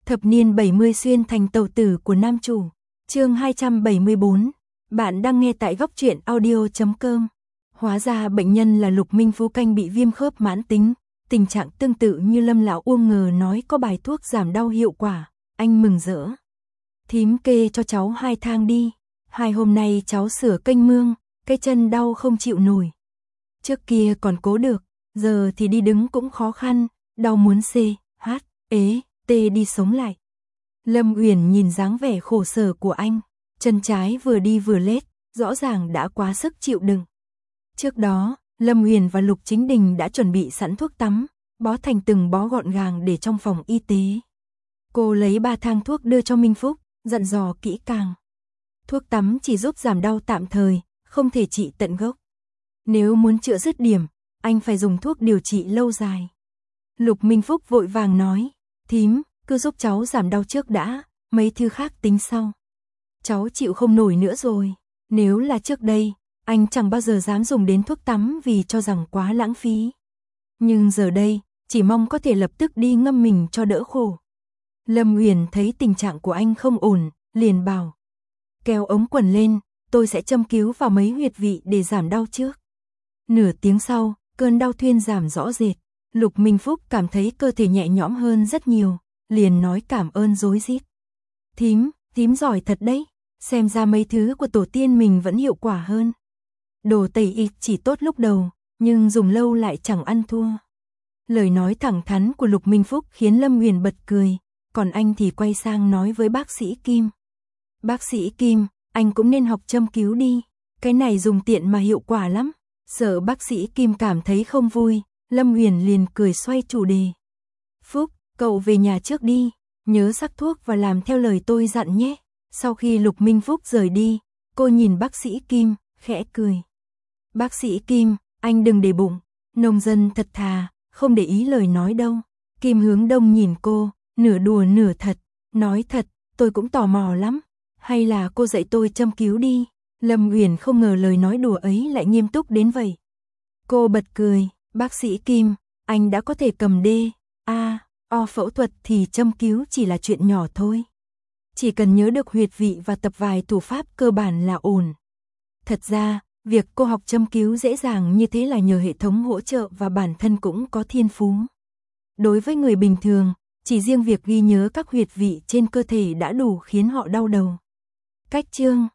Thập niên 70 xuyên thành tàu tử của nam chủ. Chương 274. Bạn đang nghe tại góc truyện audio.com. Hóa ra bệnh nhân là Lục Minh Phú Canh bị viêm khớp mãn tính, tình trạng tương tự như Lâm lão Uông ngờ nói có bài thuốc giảm đau hiệu quả, anh mừng rỡ. Thím kê cho cháu 2 thang đi, 2 hôm nay cháu sửa kênh mương, cái chân đau không chịu nổi. Trước kia còn cố được, giờ thì đi đứng cũng khó khăn, đau muốn tê đi sống lại. Lâm Uyển nhìn dáng vẻ khổ sở của anh, chân trái vừa đi vừa lết, rõ ràng đã quá sức chịu đựng. Trước đó, Lâm Uyển và Lục Chính Đình đã chuẩn bị sẵn thuốc tắm, bó thành từng bó gọn gàng để trong phòng y tế. Cô lấy 3 thang thuốc đưa cho Minh Phúc, dặn dò kỹ càng. Thuốc tắm chỉ giúp giảm đau tạm thời, không thể trị tận gốc. Nếu muốn chữa dứt điểm, anh phải dùng thuốc điều trị lâu dài. Lục Minh Phúc vội vàng nói, thím, cứ giúp cháu giảm đau trước đã, mấy thứ khác tính sau. Cháu chịu không nổi nữa rồi, nếu là trước đây, anh chẳng bao giờ dám dùng đến thuốc tắm vì cho rằng quá lãng phí. Nhưng giờ đây, chỉ mong có thể lập tức đi ngâm mình cho đỡ khổ. Lâm Uyển thấy tình trạng của anh không ổn, liền bảo. Kéo ống quần lên, tôi sẽ châm cứu vào mấy huyệt vị để giảm đau trước. Nửa tiếng sau, cơn đau thuyên giảm rõ rệt. Lục Minh Phúc cảm thấy cơ thể nhẹ nhõm hơn rất nhiều, liền nói cảm ơn rối rít. Thím giỏi thật đấy, xem ra mấy thứ của tổ tiên mình vẫn hiệu quả hơn. Đồ Tây y chỉ tốt lúc đầu, nhưng dùng lâu lại chẳng ăn thua. Lời nói thẳng thắn của Lục Minh Phúc khiến Lâm Uyển bật cười, còn anh thì quay sang nói với bác sĩ Kim. Bác sĩ Kim, anh cũng nên học châm cứu đi, cái này dùng tiện mà hiệu quả lắm. Sợ bác sĩ Kim cảm thấy không vui, Lâm Uyển liền cười xoay chủ đề. Phúc, cậu về nhà trước đi, nhớ sắc thuốc và làm theo lời tôi dặn nhé. Sau khi Lục Minh Phúc rời đi, cô nhìn bác sĩ Kim, khẽ cười. Bác sĩ Kim, anh đừng để bụng, nông dân thật thà, không để ý lời nói đâu. Kim Hướng Đông nhìn cô, nửa đùa nửa thật, nói thật, tôi cũng tò mò lắm. Hay là cô dạy tôi châm cứu đi. Lâm Uyển không ngờ lời nói đùa ấy lại nghiêm túc đến vậy. Cô bật cười, bác sĩ Kim, anh đã có thể cầm O phẫu thuật thì châm cứu chỉ là chuyện nhỏ thôi. Chỉ cần nhớ được huyệt vị và tập vài thủ pháp cơ bản là ổn. Thật ra, việc cô học châm cứu dễ dàng như thế là nhờ hệ thống hỗ trợ và bản thân cũng có thiên phú. Đối với người bình thường, chỉ riêng việc ghi nhớ các huyệt vị trên cơ thể đã đủ khiến họ đau đầu. Cách chương